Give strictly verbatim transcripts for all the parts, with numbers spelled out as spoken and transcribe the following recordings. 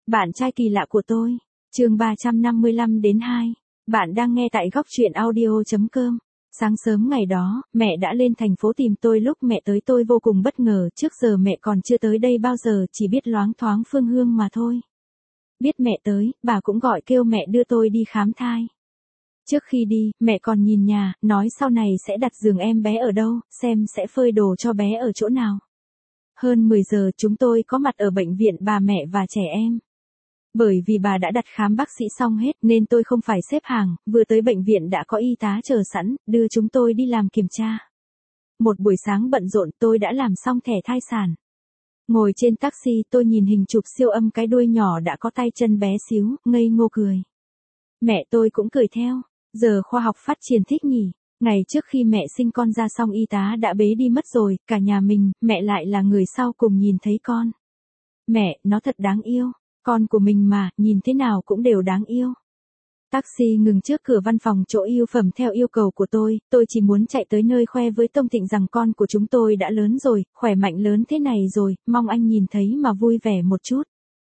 Bạn trai kỳ lạ của tôi, chương ba trăm năm mươi lăm đến hai. Bạn đang nghe tại góc truyện audio chấm com. Sáng sớm ngày đó, mẹ đã lên thành phố tìm tôi, lúc mẹ tới tôi vô cùng bất ngờ, trước giờ mẹ còn chưa tới đây bao giờ, chỉ biết loáng thoáng phương hương mà thôi. Biết mẹ tới, bà cũng gọi kêu mẹ đưa tôi đi khám thai. Trước khi đi, mẹ còn nhìn nhà, nói sau này sẽ đặt giường em bé ở đâu, xem sẽ phơi đồ cho bé ở chỗ nào. Hơn mười giờ chúng tôi có mặt ở bệnh viện bà mẹ và trẻ em. Bởi vì bà đã đặt khám bác sĩ xong hết nên tôi không phải xếp hàng, vừa tới bệnh viện đã có y tá chờ sẵn, đưa chúng tôi đi làm kiểm tra. Một buổi sáng bận rộn tôi đã làm xong thẻ thai sản. Ngồi trên taxi tôi nhìn hình chụp siêu âm cái đuôi nhỏ đã có tay chân bé xíu, ngây ngô cười. Mẹ tôi cũng cười theo, giờ khoa học phát triển thích nhỉ. Ngày trước khi mẹ sinh con ra xong y tá đã bế đi mất rồi, cả nhà mình, mẹ lại là người sau cùng nhìn thấy con. Mẹ, nó thật đáng yêu. Con của mình mà, nhìn thế nào cũng đều đáng yêu. Taxi ngừng trước cửa văn phòng chỗ yêu phẩm theo yêu cầu của tôi, tôi chỉ muốn chạy tới nơi khoe với Tông Thịnh rằng con của chúng tôi đã lớn rồi, khỏe mạnh lớn thế này rồi, mong anh nhìn thấy mà vui vẻ một chút.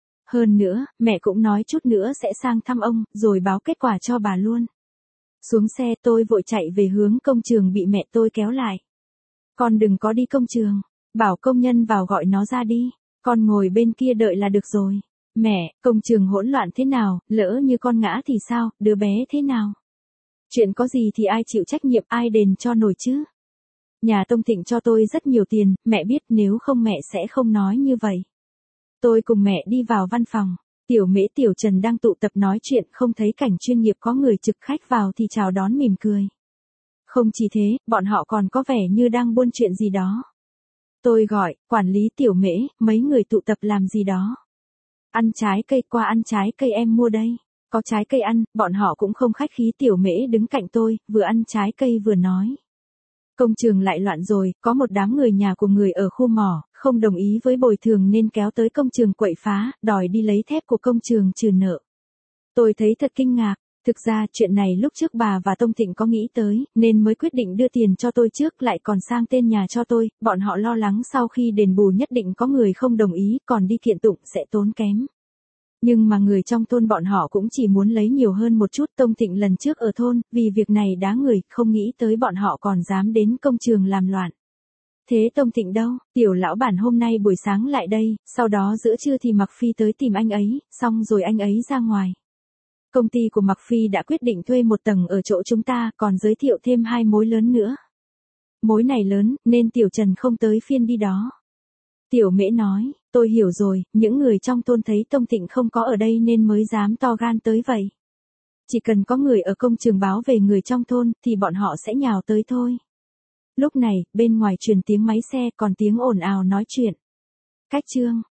Hơn nữa, mẹ cũng nói chút nữa sẽ sang thăm ông, rồi báo kết quả cho bà luôn. Xuống xe tôi vội chạy về hướng công trường bị mẹ tôi kéo lại. Con đừng có đi công trường, bảo công nhân vào gọi nó ra đi, con ngồi bên kia đợi là được rồi. Mẹ, công trường hỗn loạn thế nào, lỡ như con ngã thì sao, đứa bé thế nào? Chuyện có gì thì ai chịu trách nhiệm, ai đền cho nổi chứ? Nhà Tông Thịnh cho tôi rất nhiều tiền, mẹ biết nếu không mẹ sẽ không nói như vậy. Tôi cùng mẹ đi vào văn phòng, Tiểu Mễ Tiểu Trần đang tụ tập nói chuyện, không thấy cảnh chuyên nghiệp có người trực khách vào thì chào đón mỉm cười. Không chỉ thế, bọn họ còn có vẻ như đang buôn chuyện gì đó. Tôi gọi, quản lý Tiểu Mễ, mấy người tụ tập làm gì đó. Ăn trái cây, qua ăn trái cây em mua đây. Có trái cây ăn, bọn họ cũng không khách khí. Tiểu Mễ đứng cạnh tôi, vừa ăn trái cây vừa nói. Công trường lại loạn rồi, có một đám người nhà của người ở khu mỏ, không đồng ý với bồi thường nên kéo tới công trường quậy phá, đòi đi lấy thép của công trường trừ nợ. Tôi thấy thật kinh ngạc, thực ra chuyện này lúc trước bà và Tông Thịnh có nghĩ tới, nên mới quyết định đưa tiền cho tôi trước lại còn sang tên nhà cho tôi, bọn họ lo lắng sau khi đền bù nhất định có người không đồng ý, còn đi kiện tụng sẽ tốn kém. Nhưng mà người trong thôn bọn họ cũng chỉ muốn lấy nhiều hơn một chút. Tông Thịnh lần trước ở thôn, vì việc này đá người, không nghĩ tới bọn họ còn dám đến công trường làm loạn. Thế Tông Thịnh đâu? Tiểu lão bản hôm nay buổi sáng lại đây, sau đó giữa trưa thì Mạc Phi tới tìm anh ấy, xong rồi anh ấy ra ngoài. Công ty của Mạc Phi đã quyết định thuê một tầng ở chỗ chúng ta, còn giới thiệu thêm hai mối lớn nữa. Mối này lớn, nên Tiểu Trần không tới phiên đi đó. Tiểu Mễ nói, tôi hiểu rồi, những người trong thôn thấy Tông Thịnh không có ở đây nên mới dám to gan tới vậy. Chỉ cần có người ở công trường báo về người trong thôn, thì bọn họ sẽ nhào tới thôi. Lúc này, bên ngoài truyền tiếng máy xe, còn tiếng ồn ào nói chuyện. Cách chương.